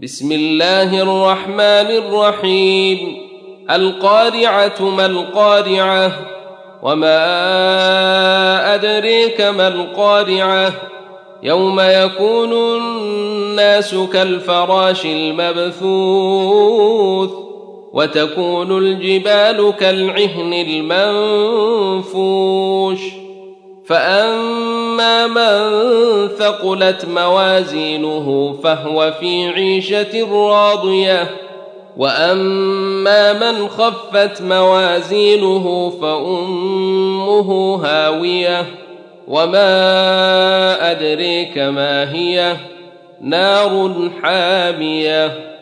بسم الله الرحمن الرحيم. القارعة ما القارعة وما أدريك ما القارعة يوم يكون الناس كالفراش المبثوث وتكون الجبال كالعهن المنفوش فأما من ثقلت موازينه فهو في عيشة راضية وأما من خفت موازينه فأمه هاوية وما أدريك ما هي نار حامية.